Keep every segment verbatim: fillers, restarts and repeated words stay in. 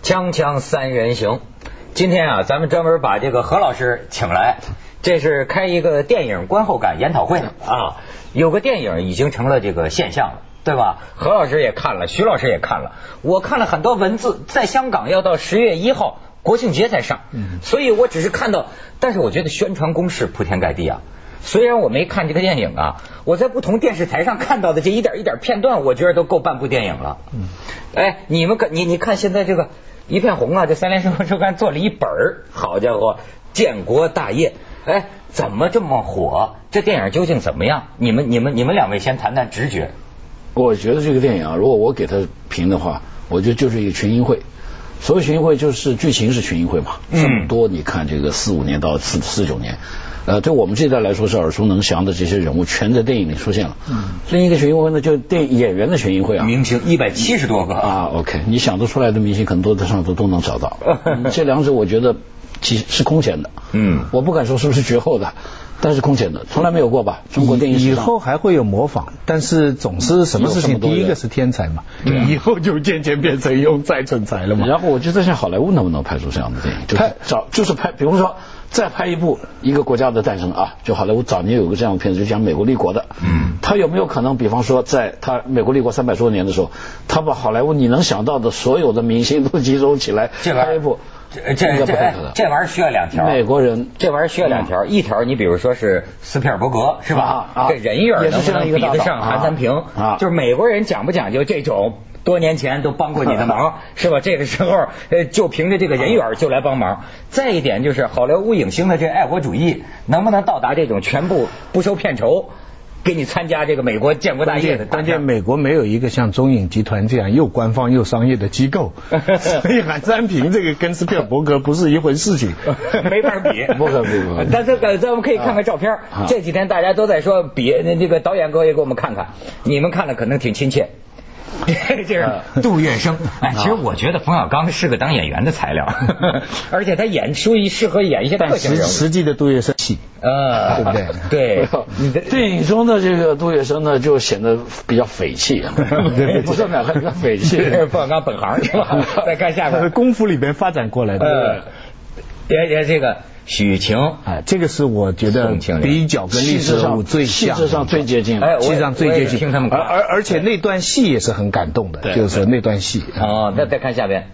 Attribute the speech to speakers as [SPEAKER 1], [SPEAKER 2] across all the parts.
[SPEAKER 1] 锵锵三人行，今天啊，咱们专门把这个何老师请来，这是开一个电影观后感研讨会啊。有个电影已经成了这个现象了，对吧？何老师也看了，徐老师也看了，我看了很多文字，在香港要到十月一号国庆节才上，所以我只是看到，但是我觉得宣传攻势铺天盖地啊。虽然我没看这个电影啊，我在不同电视台上看到的这一点一点片段，我觉得都够半部电影了。嗯，哎，你们看，你你看现在这个一片红啊，这三联生活周刊做了一本儿，好家伙，建国大业，哎，怎么这么火？这电影究竟怎么样？你们你们你们两位先谈谈直觉。
[SPEAKER 2] 我觉得这个电影啊，如果我给他评的话，我觉得就是一个群英会。所谓群英会，就是剧情是群英会嘛，这么多，你看这个四五年到四四九年。呃，对我们这一代来说是耳熟能详的这些人物，全在电影里出现了。嗯，另一个群英会呢，就电影演员的群英会啊，
[SPEAKER 1] 明星一百七十多个
[SPEAKER 2] 啊。OK， 你想得出来的明星，很多在上头都能找到。这两者我觉得其实是空前的。嗯，我不敢说是不是绝后的，但是空前的，从来没有过吧？中国电影史上
[SPEAKER 3] 以后还会有模仿，但是总是什么事情，第一个是天才嘛，以后就渐渐变成庸才成才了嘛。
[SPEAKER 2] 然后我就在想，好莱坞能不能拍出这样的电影？就拍找就是拍，比如说。再拍一部一个国家的诞生啊，就好莱坞早年有个这样的片子，就讲美国立国的。嗯，他有没有可能，比方说在他美国立国三百多年的时候，他把好莱坞你能想到的所有的明星都集中起来拍一部？
[SPEAKER 1] 这这这这玩意儿需要两条。
[SPEAKER 2] 美国人
[SPEAKER 1] 这玩意儿需要两条，一条你比如说是斯皮尔伯格是吧？啊，这人缘能不能比得上韩三平？啊，就是美国人讲不讲究这种？多年前都帮过你的忙，是吧？这个时候，呃，就凭着这个人缘就来帮忙。再一点就是好莱坞影星的这爱国主义，能不能到达这种全部不收片酬，给你参加这个美国建国大业的？
[SPEAKER 3] 关键美国没有一个像中影集团这样又官方又商业的机构，所以韩三平这个跟斯皮尔伯格不是一回事情，
[SPEAKER 1] 没法比，
[SPEAKER 2] 不可比。
[SPEAKER 1] 但这个咱们可以看看照片，啊、这几天大家都在说比，这个导演哥也给我们看看，你们看了可能挺亲切。这是杜月笙，哎，其实我觉得冯小刚是个当演员的材料，而且他演属于适合演一些特型人物。
[SPEAKER 3] 实际的杜月笙戏，
[SPEAKER 1] 呃，对不对？对，
[SPEAKER 2] 电影中的这个杜月笙呢，就显得比较匪气啊，不是哪个比较匪气？
[SPEAKER 1] 冯小刚本行是吧？再看下面，
[SPEAKER 3] 功夫里边发展过来的。
[SPEAKER 1] 呃，也也这个。许晴，
[SPEAKER 3] 哎，这个是我觉得比较跟历史人物最像，
[SPEAKER 2] 气质上最接近，
[SPEAKER 1] 哎，
[SPEAKER 3] 气质上最接近。
[SPEAKER 1] 听他们
[SPEAKER 3] 而而而且那段戏也是很感动的，就是那段戏。
[SPEAKER 1] 哦，那再看下边，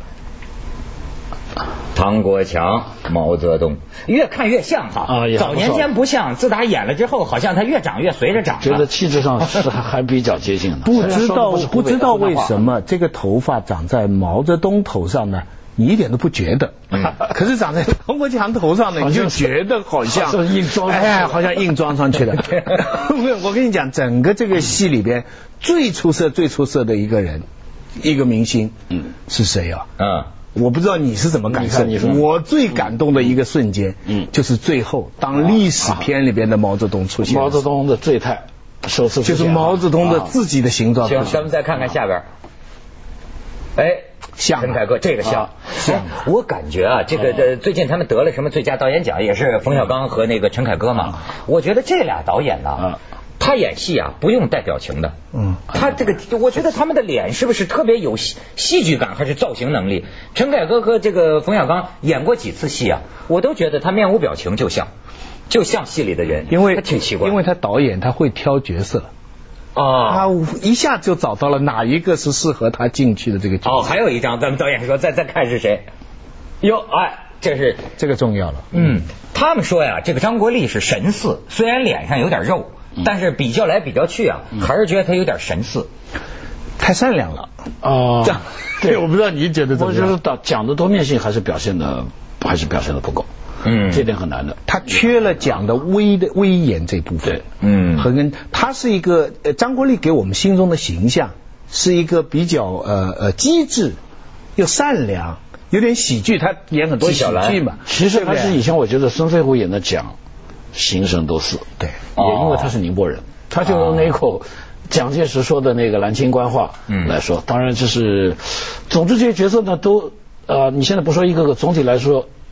[SPEAKER 1] 唐国强、毛泽东，越看越像哈。啊，早年间不像，自打演了之后，好像他越长越随着长。
[SPEAKER 2] 觉得气质上是还比较接近的。
[SPEAKER 3] 不知道不知道为什么这个头发长在毛泽东头上呢？你一点都不觉得，嗯、可是长在唐国强头上呢，你就觉得好像
[SPEAKER 2] 好像硬装，
[SPEAKER 3] 哎，好像硬装上去的。我跟你讲，整个这个戏里边最出色、最出色的一个人，一个明星，嗯，是谁啊？嗯，我不知道你是怎么感受。
[SPEAKER 2] 你说，
[SPEAKER 3] 我最感动的一个瞬间，嗯，就是最后当历史片里边的毛泽东出现，
[SPEAKER 2] 毛泽东的醉态首次出现，
[SPEAKER 3] 就是毛泽东的自己的形状。
[SPEAKER 1] 行，咱们再看看下边，哎。
[SPEAKER 3] 像
[SPEAKER 1] 陈凯歌这个像，像我感觉啊，这个这最近他们得了什么最佳导演奖，也是冯小刚和那个陈凯歌嘛。我觉得这俩导演呢，他演戏啊不用带表情的，嗯，他这个我觉得他们的脸是不是特别有戏戏剧感，还是造型能力？陈凯歌和这个冯小刚演过几次戏啊，我都觉得他面无表情就像，就像戏里的人，
[SPEAKER 3] 因为
[SPEAKER 1] 他挺奇怪，
[SPEAKER 3] 因为他导演他会挑角色。
[SPEAKER 1] 哦，
[SPEAKER 3] 他一下就找到了哪一个是适合他进去的这个角色。
[SPEAKER 1] 哦，还有一张，咱们导演说再再看是谁？哟，哎，这是
[SPEAKER 3] 这个重要了。
[SPEAKER 1] 嗯，他们说呀，这个张国立是神似，虽然脸上有点肉，嗯、但是比较来比较去啊，嗯、还是觉得他有点神似，
[SPEAKER 3] 太善良了。
[SPEAKER 2] 哦，
[SPEAKER 3] 这样对，我不知道你觉得怎么样？
[SPEAKER 2] 我觉得讲的多面性还是表现的还是表现的不够。嗯，这点很难的。
[SPEAKER 3] 他缺了讲的威的威严这部分。
[SPEAKER 2] 对，
[SPEAKER 3] 嗯，和跟他是一个呃，张国立给我们心中的形象是一个比较呃呃机智又善良，有点喜剧，他演很多喜剧嘛。
[SPEAKER 2] 其实还是以前我觉得孙飞虎演的蒋形神都似，
[SPEAKER 3] 对，
[SPEAKER 2] 也因为他是宁波人，他就用那口蒋介石说的那个南京官话来说。当然这是，总之这些角色呢都呃，你现在不说一个个，总体来说。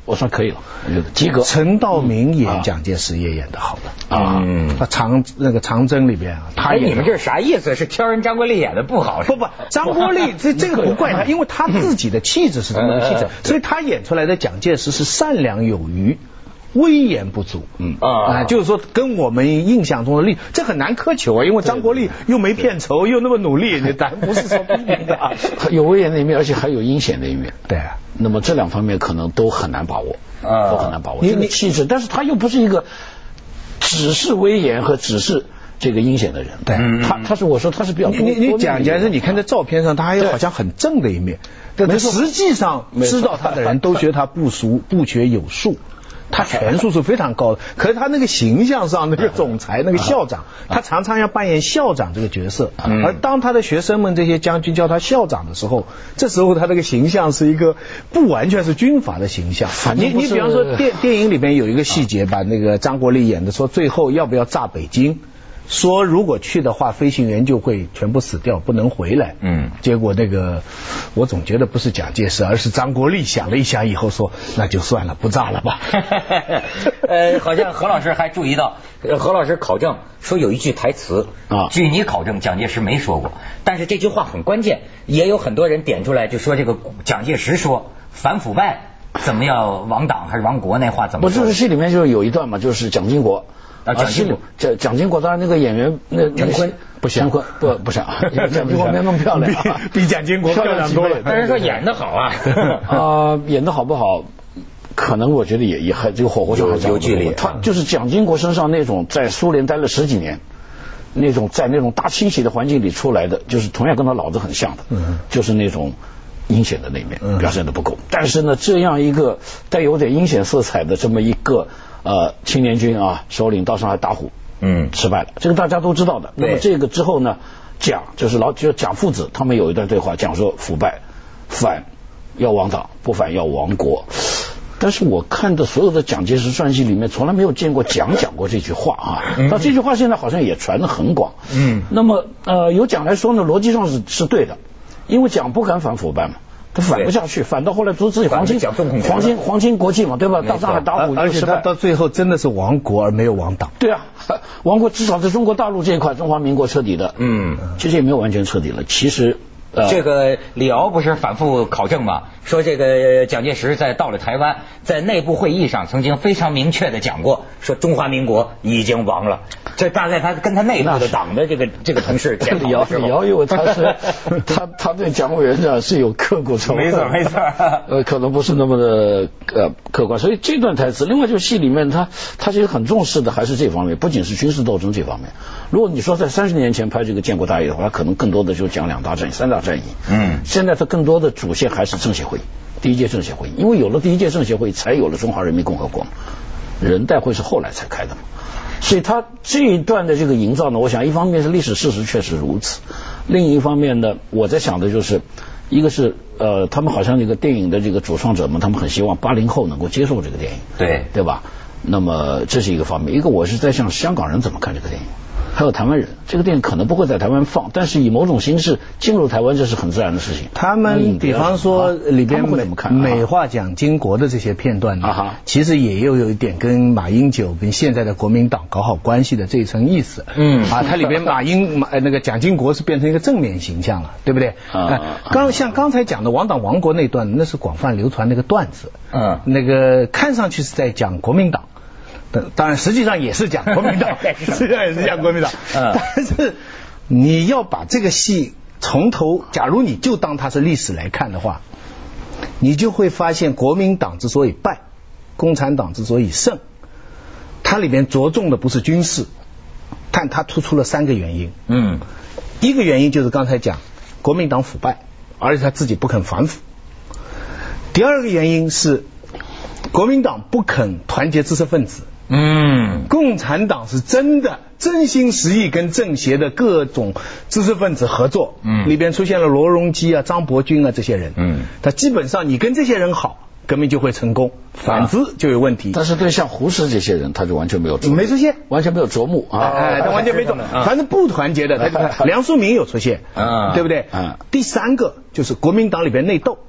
[SPEAKER 2] 我算可以了，我觉得及格。
[SPEAKER 3] 陈道明演蒋介石也演得好的啊，嗯，长那个长征里边啊，他
[SPEAKER 1] 你们这是啥意思？是挑人张国立演的不好？
[SPEAKER 3] 不不，张国立这这个不怪他，因为他自己的气质是这么个气质，所以他演出来的蒋介石是善良有余。威严不足，嗯啊，就是说跟我们印象中的立，这很难苛求啊，因为张国立又没片酬，又那么努力，你咱不是说批评的啊，
[SPEAKER 2] 有威严的一面，而且还有阴险的一面，
[SPEAKER 3] 对啊，
[SPEAKER 2] 那么这两方面可能都很难把握，啊，都很难把握。这个气质，但是他又不是一个只是威严和只是这个阴险的人，
[SPEAKER 3] 对，
[SPEAKER 2] 他他是我说他是比较
[SPEAKER 3] 你你蒋介石，你看在照片上，他还有好像很正的一面，但实际上知道他的人都觉得他不熟不学有术。他权术是非常高的，可是他那个形象上那个总裁那个校长，他常常要扮演校长这个角色，而当他的学生们这些将军叫他校长的时候，这时候他这个形象是一个不完全是军阀的形象。你你比方说电电影里面有一个细节，把那个张国立演的说最后要不要炸北京。说如果去的话，飞行员就会全部死掉，不能回来。嗯，结果那个我总觉得不是蒋介石，而是张国立想了一想以后说，那就算了，不炸了吧。
[SPEAKER 1] 呃，好像何老师还注意到，何老师考证说有一句台词啊，据你考证，蒋介石没说过，但是这句话很关键，也有很多人点出来就说这个蒋介石说反腐败怎么要亡党还是亡国那话怎么说？
[SPEAKER 2] 不是戏里面就有一段嘛，就是蒋经国。啊，蒋经国，蒋蒋经国当然那个演员那
[SPEAKER 3] 陈坤不像，
[SPEAKER 2] 不不像，蒋经国没那么漂亮，
[SPEAKER 3] 比比蒋经国漂亮多了。
[SPEAKER 1] 但是说演得好啊，
[SPEAKER 2] 啊，演得好不好？可能我觉得也也还这个火候上还
[SPEAKER 1] 有距离。
[SPEAKER 2] 他就是蒋经国身上那种在苏联待了十几年，那种在那种大清洗的环境里出来的，就是同样跟他老子很像的，嗯，就是那种阴险的那面表现得不够。但是呢，这样一个带有点阴险色彩的这么一个。呃，青年军啊，首领到上海打虎，嗯，失败了，这个大家都知道的。那么这个之后呢，蒋就是老就是蒋父子，他们有一段对话，讲说腐败反要亡党，不反要亡国。但是我看的所有的蒋介石传记里面，从来没有见过蒋讲过这句话啊。嗯、那这句话现在好像也传得很广。嗯，那么呃，由蒋来说呢，逻辑上是是对的，因为蒋不敢反腐败嘛。他反不下去，反到后来都自己皇亲皇亲皇亲国戚嘛，对吧？到上海打虎，
[SPEAKER 3] 而且他到最后真的是亡国而没有亡党。
[SPEAKER 2] 对啊，亡国至少在中国大陆这一块，中华民国彻底的，嗯，其实也没有完全彻底了。其实。
[SPEAKER 1] 呃、这个李敖不是反复考证吗？说这个蒋介石在到了台湾，在内部会议上曾经非常明确的讲过，说中华民国已经亡了。这大概他跟他内部的党的这个这个同事检讨的时候，
[SPEAKER 2] 李敖因为他是他他对蒋委员长是有刻骨仇恨，
[SPEAKER 1] 没错没错，
[SPEAKER 2] 呃，可能不是那么的呃客观。所以这段台词，另外就是戏里面他他其实很重视的还是这方面，不仅是军事斗争这方面。如果你说在三十年前拍这个建国大业的话，可能更多的就讲两大战役、三大战役。嗯，现在它更多的主线还是政协会议，第一届政协会议，因为有了第一届政协会议，才有了中华人民共和国嘛，人代会是后来才开的嘛，所以它这一段的这个营造呢，我想一方面是历史事实确实如此，另一方面呢，我在想的就是，一个是呃，他们好像这个电影的这个主创者们，他们很希望八零后能够接受这个电影，
[SPEAKER 1] 对
[SPEAKER 2] 对吧？那么这是一个方面，一个我是在想香港人怎么看这个电影。还有台湾人，这个电影可能不会在台湾放，但是以某种形式进入台湾，这是很自然的事情。
[SPEAKER 3] 他们比方说里边美美化蒋经国的这些片段呢，啊、其实也有有一点跟马英九跟现在的国民党搞好关系的这一层意思。嗯，啊，它里边马英马那个蒋经国是变成一个正面形象了，对不对？啊，刚像刚才讲的亡党亡国那段，那是广泛流传那个段子。嗯，那个看上去是在讲国民党。当然，实际上也是讲国民党，实际上也是讲国民党。嗯，但是你要把这个戏从头，假如你就当它是历史来看的话，你就会发现国民党之所以败，共产党之所以胜，它里面着重的不是军事，但它突出了三个原因。嗯，一个原因就是刚才讲国民党腐败，而且他自己不肯反腐。第二个原因是国民党不肯团结知识分子。嗯，共产党是真的真心实意跟政协的各种知识分子合作，嗯，里边出现了罗荣基啊、张伯钧啊这些人，嗯，他基本上你跟这些人好，革命就会成功，反之就有问题。
[SPEAKER 2] 但是对像胡适这些人，他就完全没有
[SPEAKER 3] 没出现，
[SPEAKER 2] 完全没有着目啊，
[SPEAKER 3] 哎，他完全没着目。反正不团结的，他梁漱溟有出现，啊，对不对？啊，第三个就是国民党里边内斗。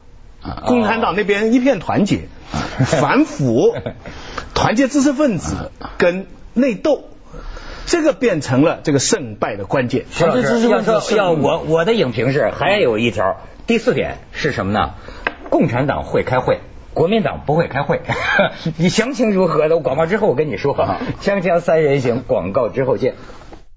[SPEAKER 3] 共产党那边一片团结，反腐、团结知识分子跟内斗。这个变成了这个胜败的关键。
[SPEAKER 1] 徐老师要说要我我的影评是还有一条，第四点是什么呢？共产党会开会，国民党不会开会。你详情如何的？广告之后我跟你说。锵锵三人行，广告之后见。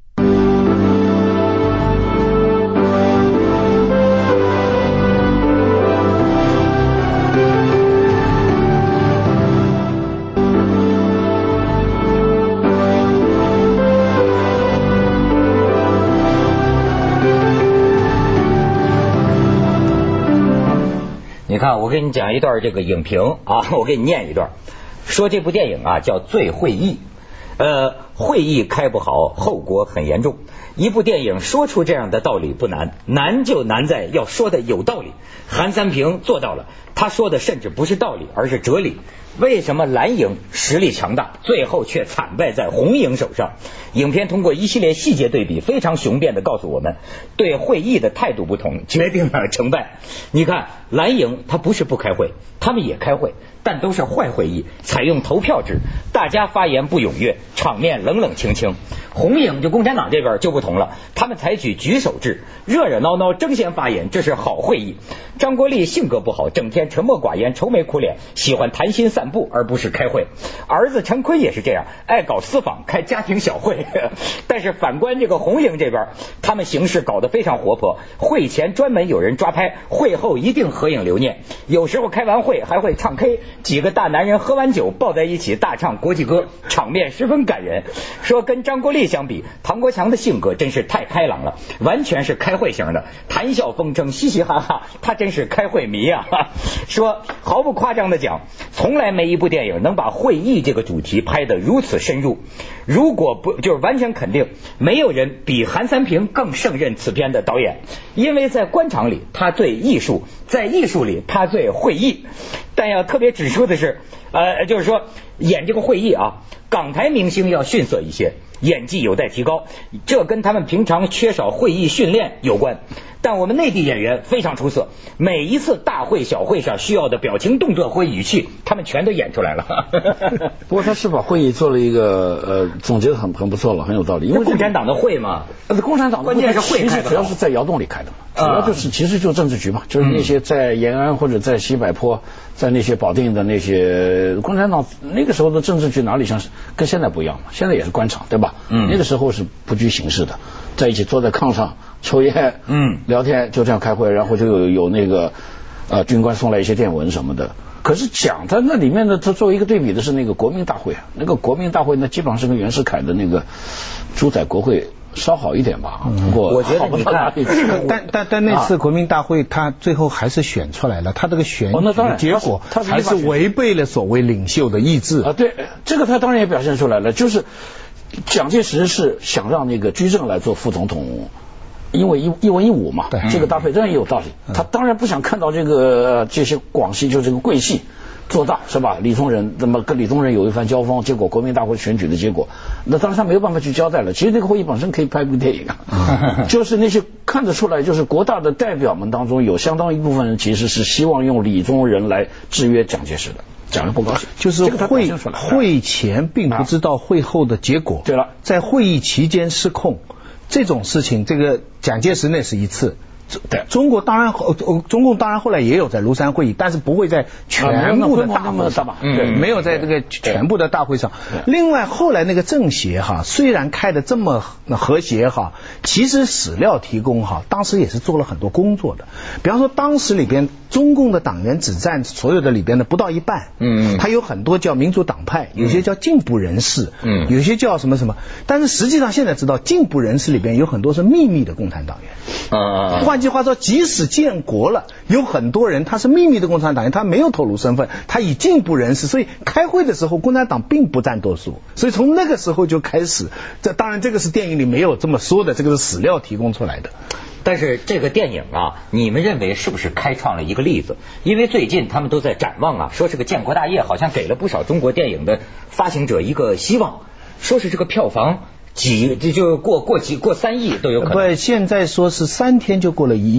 [SPEAKER 1] 你看，我给你讲一段这个影评啊，我给你念一段，说这部电影啊叫《最会议》，呃，会议开不好，后果很严重。一部电影说出这样的道理不难，难就难在要说的有道理。韩三平做到了，他说的甚至不是道理，而是哲理。为什么蓝营实力强大，最后却惨败在红营手上？影片通过一系列细节对比，非常雄辩地告诉我们，对会议的态度不同，决定了成败。你看，蓝营他不是不开会，他们也开会，但都是坏会议，采用投票制，大家发言不踊跃，场面冷冷清清。红营就共产党这边就不同了，他们采取举手制，热热闹闹争先发言，这是好会议。张国立性格不好，整天沉默寡言，愁眉苦脸，喜欢谈心散步而不是开会。儿子陈坤也是这样，爱搞私访，开家庭小会。但是反观这个红营这边，他们形势搞得非常活泼，会前专门有人抓拍，会后一定合影留念，有时候开完会还会唱 K， 几个大男人喝完酒抱在一起大唱国际歌，场面十分感人。说跟张国立相比，唐国强的性格真是太开朗了，完全是开会型的，谈笑风生，嘻嘻哈哈，他真是开会迷啊。说毫不夸张的讲，从来没一部电影能把会议这个主题拍得如此深入。如果不就是完全肯定，没有人比韩三平更胜任此片的导演，因为在官场里他最艺术，在艺术里他最会议。但要特别指出的是，呃，就是说演这个会议啊，港台明星要逊色一些，演技有待提高，这跟他们平常缺少会议训练有关。但我们内地演员非常出色，每一次大会小会上需要的表情动作或语气，他们全都演出来了。
[SPEAKER 2] 不过他是把会议做了一个呃总结的很很不错了，很有道理。因为
[SPEAKER 1] 共产党的会嘛，
[SPEAKER 2] 呃，共产党的
[SPEAKER 1] 关键是会开的，
[SPEAKER 2] 主要是在窑洞里开的嘛，主要就是其实就是政治局嘛，就是那些在延安或者在西柏坡，在那些保定的那些共产党那个时候的政治局哪里像是跟现在不一样嘛？现在也是官场对吧？嗯，那个时候是不拘形式的，在一起坐在炕上抽烟，嗯，聊天就这样开会，然后就有有那个呃军官送来一些电文什么的。可是讲在那里面的，他作为一个对比的是那个国民大会啊，那个国民大会那基本上是跟袁世凯的那个主宰国会稍好一点吧。不过
[SPEAKER 1] 我觉得你看，
[SPEAKER 3] 但但但那次国民大会他最后还是选出来了，他这个选举的结果还是违背了所谓领袖的意志
[SPEAKER 2] 啊。对，这个他当然也表现出来了，就是蒋介石是想让那个居正来做副总统。因为一一文一武嘛，这个搭配当然也有道理。嗯、他当然不想看到这个这些广西就这个桂系做大是吧？李宗仁那么跟李宗仁有一番交锋，结果国民大会选举的结果，那当然他没有办法去交代了。其实这个会议本身可以拍部电影啊，就是那些看得出来，就是国大的代表们当中有相当一部分人其实是希望用李宗仁来制约蒋介石的。讲的不高兴，
[SPEAKER 3] 就是会会前并不知道会后的结果。
[SPEAKER 2] 对了，
[SPEAKER 3] 在会议期间失控。这种事情，这个蒋介石那是一次，对，中国当然后，中共当然后来也有在庐山会议，但是不会在全部的大会上，对，没有在这个全部的大会上。另外后来那个政协哈，虽然开的这么和谐哈，其实史料提供哈，当时也是做了很多工作的。比方说当时里边中共的党员只占所有的里边的不到一半，嗯，他有很多叫民主党派，有些叫进步人士，嗯，有些叫什么什么，但是实际上现在知道进步人士里边有很多是秘密的共产党员，啊，换句话说，即使建国了，有很多人他是秘密的共产党员，他没有透露身份，他以进步人士，所以开会的时候共产党并不占多数，所以从那个时候就开始，这当然这个是电影里没有这么说的，这个是史料提供出来的。
[SPEAKER 1] 但是这个电影啊，你们认为是不是开创了一个例子？因为最近他们都在展望啊，说是个建国大业，好像给了不少中国电影的发行者一个希望，说是这个票房几这就过过几过三亿都有可能。
[SPEAKER 3] 不，现在说是三天就过了一亿。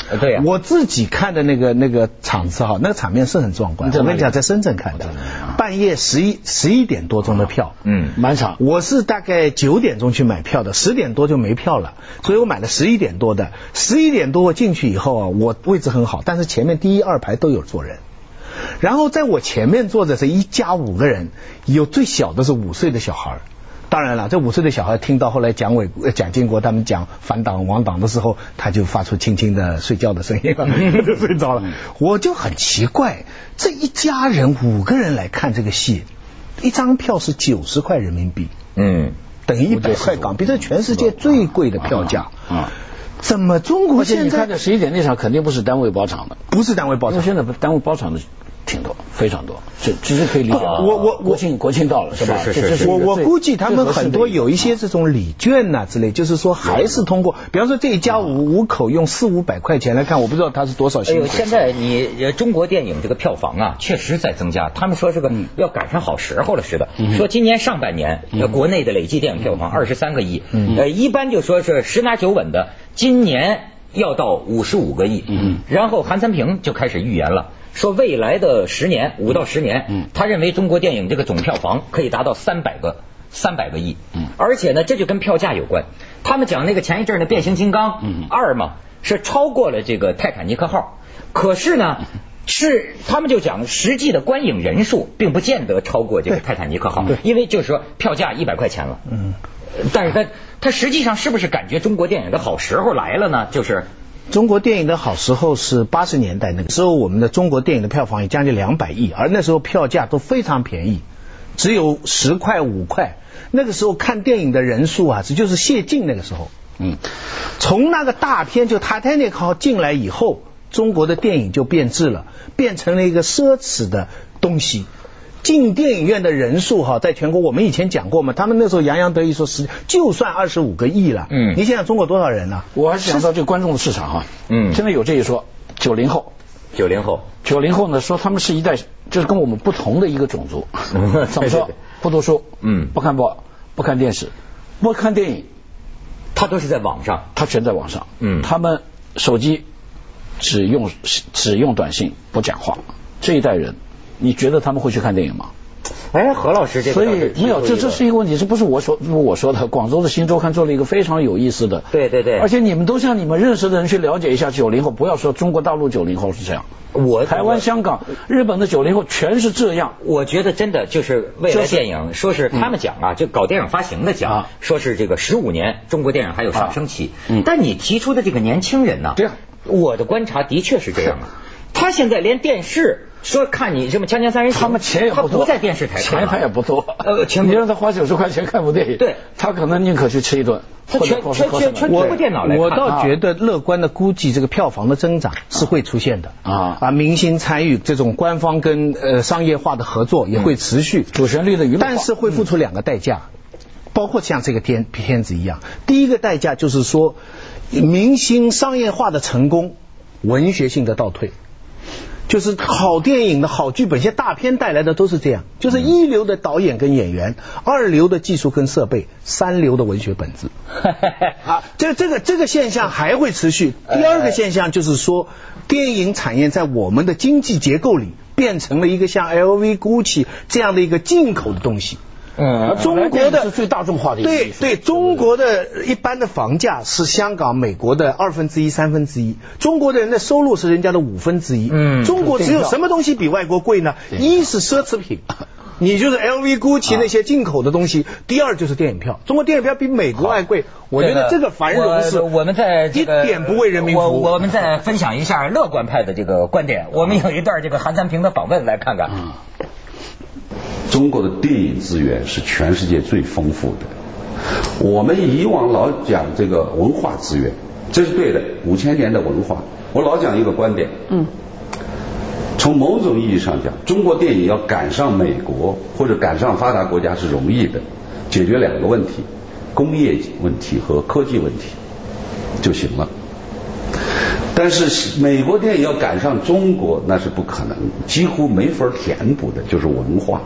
[SPEAKER 1] 对呀、啊，
[SPEAKER 3] 我自己看的那个那个场次哈，那个场面是很壮观。我跟你讲，在深圳看的，半夜十一十一点多钟的票，
[SPEAKER 1] 嗯，
[SPEAKER 2] 满场。
[SPEAKER 3] 我是大概九点钟去买票的，十点多就没票了，所以我买了十一点多的。十一点多我进去以后啊，我位置很好，但是前面第一二排都有坐人。然后在我前面坐的是一家五个人，有最小的是五岁的小孩。当然了，这五岁的小孩听到后来蒋纬、蒋经国他们讲反党亡党的时候，他就发出轻轻的睡觉的声音了，就睡着了。我就很奇怪，这一家人五个人来看这个戏，一张票是九十块人民币，
[SPEAKER 1] 嗯，
[SPEAKER 3] 等于一百块港币，这全世界最贵的票价啊！怎么中国现在？
[SPEAKER 2] 你看这十一点那场肯定不是单位包场的，
[SPEAKER 3] 不是单位包场，
[SPEAKER 2] 因为现在单位包场的挺多，非常多，这只是可以理解。
[SPEAKER 3] 我我
[SPEAKER 2] 国庆国庆到了是吧？
[SPEAKER 1] 是是是。
[SPEAKER 3] 我我估计他们很多有一些这种礼券呐、啊、之类，就是说还是通过，比方说这一家五五口用四五百块钱来看，我不知道他是多少钱。
[SPEAKER 1] 哎呦，现在你中国电影这个票房啊，确实在增加。他们说这个要赶上好时候了似的。嗯、说今年上半年、嗯、国内的累计电影票房二十三个亿，嗯、呃，一般就说是十拿九稳的，今年要到五十五个亿。嗯，然后韩三平就开始预言了。说未来的十年，五到十年，嗯，他认为中国电影这个总票房可以达到三百个三百个亿，嗯，而且呢，这就跟票价有关。他们讲那个前一阵的变形金刚二嘛，是超过了这个泰坦尼克号，可是呢，是他们就讲实际的观影人数并不见得超过这个泰坦尼克号，因为就是说票价一百块钱了，嗯，但是他他实际上是不是感觉中国电影的好时候来了呢？就是。
[SPEAKER 3] 中国电影的好时候是八十年代，那个时候我们的中国电影的票房也将近两百亿，而那时候票价都非常便宜，只有十块五块。那个时候看电影的人数啊，这就是谢晋那个时候。嗯，从那个大片就《Titanic》号进来以后，中国的电影就变质了，变成了一个奢侈的东西。进电影院的人数哈，在全国我们以前讲过嘛，他们那时候洋洋得意说是就算二十五个亿了，嗯，你想想中国多少人呢、啊？
[SPEAKER 2] 我还是想到这个观众的市场哈，嗯，现在有这一说，九零后，
[SPEAKER 1] 九零后，
[SPEAKER 2] 九零后呢说他们是一代，就是跟我们不同的一个种族，怎么说？不读书，嗯，不看报，不看电视，不看电影，
[SPEAKER 1] 他都是在网上，
[SPEAKER 2] 他全在网上，嗯，他们手机只用只用短信，不讲话，这一代人。你觉得他们会去看电影吗？
[SPEAKER 1] 哎，何老师这个
[SPEAKER 2] 所以没有，这这是一个问题，这不是我说我说的。广州的新周刊做了一个非常有意思的，
[SPEAKER 1] 对对对，
[SPEAKER 2] 而且你们都向你们认识的人去了解一下九零后，不要说中国大陆九零后是这样，
[SPEAKER 1] 我
[SPEAKER 2] 台湾、香港、日本的九零后全是这样。
[SPEAKER 1] 我觉得真的就是未来电影，说是他们讲啊，就搞电影发行的讲，说是这个十五年中国电影还有上升期。但你提出的这个年轻人呢，
[SPEAKER 2] 对，
[SPEAKER 1] 我的观察的确是这样啊。他现在连电视说看你什么《锵锵三人行》，
[SPEAKER 2] 他们钱也不多，
[SPEAKER 1] 他不在电视台看，
[SPEAKER 2] 钱他也不多。
[SPEAKER 1] 呃，
[SPEAKER 2] 你让他花九十块钱看部电影，
[SPEAKER 1] 对，
[SPEAKER 2] 他可能宁可去吃一顿，
[SPEAKER 1] 他全全全全通过电脑来看。
[SPEAKER 3] 我倒觉得乐观的估计，这个票房的增长是会出现的啊啊，明星参与这种官方跟呃商业化的合作也会持续，
[SPEAKER 2] 主旋律的娱乐化，
[SPEAKER 3] 但是会付出两个代价，包括像这个片片子一样。第一个代价就是说，明星商业化的成功，文学性的倒退。就是好电影的好剧本，现在大片带来的都是这样，就是一流的导演跟演员，二流的技术跟设备，三流的文学本质。啊，这这个这个现象还会持续。第二个现象就是说，电影产业在我们的经济结构里变成了一个像 L V、Gucci 这样的一个进口的东西。
[SPEAKER 2] 嗯，
[SPEAKER 3] 中国的
[SPEAKER 2] 是最大众化的一个
[SPEAKER 3] 对对，中国的一般的房价是香港、美国的二分之一、三分之一，中国的人的收入是人家的五分之一。嗯，中国只有什么东西比外国贵呢？一是奢侈品，你就是 L V、Gucci 那些进口的东西；第二就是电影票，中国电影票比美国还贵。我觉得这个繁荣是
[SPEAKER 1] 我们在
[SPEAKER 3] 一点不为人民服务。
[SPEAKER 1] 我我们再分享一下乐观派的这个观点，我们有一段这个韩三平的访问来看看。嗯，
[SPEAKER 4] 中国的电影资源是全世界最丰富的。我们以往老讲这个文化资源，这是对的，五千年的文化。我老讲一个观点，嗯，从某种意义上讲，中国电影要赶上美国或者赶上发达国家是容易的，解决两个问题，工业问题和科技问题就行了。但是美国电影要赶上中国那是不可能，几乎没法填补的，就是文化。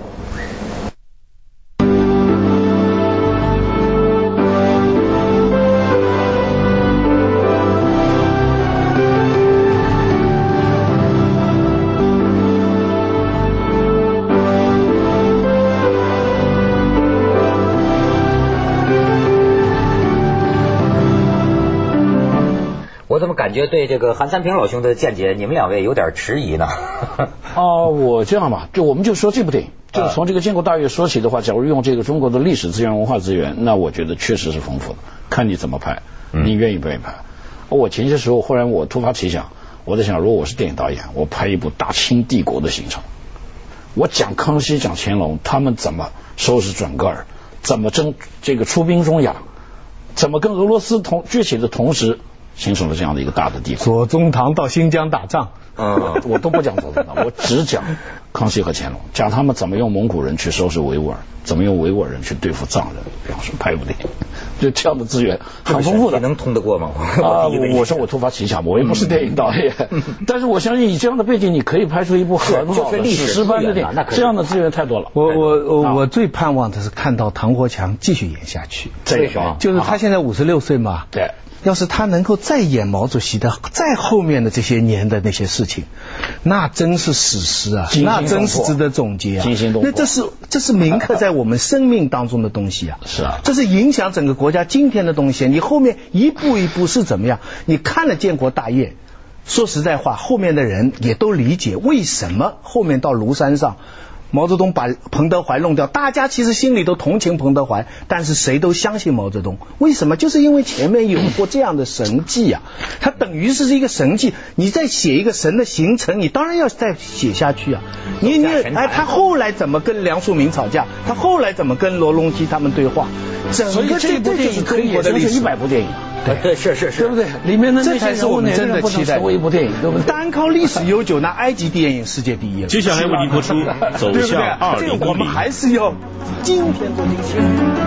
[SPEAKER 1] 我怎么感觉对这个韩三平老兄的见解，你们两位有点迟疑呢？
[SPEAKER 2] 哦，我这样吧，就我们就说这部电影，就是从这个建国大业说起的话，假如用这个中国的历史资源、文化资源，那我觉得确实是丰富的，看你怎么拍，你愿意不愿意拍。我前些时候忽然我突发奇想，我在想，如果我是电影导演，我拍一部大清帝国的行程，我讲康熙、讲乾隆，他们怎么收拾准噶尔，怎么征这个出兵中亚，怎么跟俄罗斯同崛起的同时，形成了这样的一个大的帝国。
[SPEAKER 3] 左宗棠到新疆打仗，
[SPEAKER 2] 嗯，我都不讲左宗棠，我只讲康熙和乾隆，讲他们怎么用蒙古人去收拾维吾尔，怎么用维吾尔人去对付藏人，比方说拍一部电影，就这样的资源很丰富的。
[SPEAKER 1] 你能通得过吗？
[SPEAKER 2] 啊，我说我突发奇想，我也不是电影导演，但是我相信以这样的背景，你可以拍出一部很好的史诗般的电影。这样的资源太多了。
[SPEAKER 3] 我我我我最盼望的是看到唐国强继续演下去。
[SPEAKER 2] 为什么？
[SPEAKER 3] 就是他现在五十六岁嘛。
[SPEAKER 2] 对。
[SPEAKER 3] 要是他能够再演毛主席的再后面的这些年的那些事情，那真是史诗啊，那真是值得总结啊。那这是这是铭刻在我们生命当中的东西啊。
[SPEAKER 2] 是啊，
[SPEAKER 3] 这是影响整个国家今天的东西。你后面一步一步是怎么样？你看了建国大业，说实在话，后面的人也都理解为什么后面到庐山上。毛泽东把彭德怀弄掉，大家其实心里都同情彭德怀，但是谁都相信毛泽东。为什么？就是因为前面有过这样的神迹啊，它等于是一个神迹。你再写一个神的行程，你当然要再写下去啊。你你哎，他后来怎么跟梁漱溟吵架？他后来怎么跟罗隆基他们对话？整个
[SPEAKER 2] 这部电影可以演成一百部电影。
[SPEAKER 1] 对对是是是，
[SPEAKER 2] 对不对？里面的
[SPEAKER 3] 这才是我们真的期待
[SPEAKER 2] 的一部电影，对不对？
[SPEAKER 3] 单靠历史悠久，那埃及电影世界第一了。
[SPEAKER 5] 接下来为您播出《走向二零一零》，
[SPEAKER 3] 这个我们还是要今天做今天。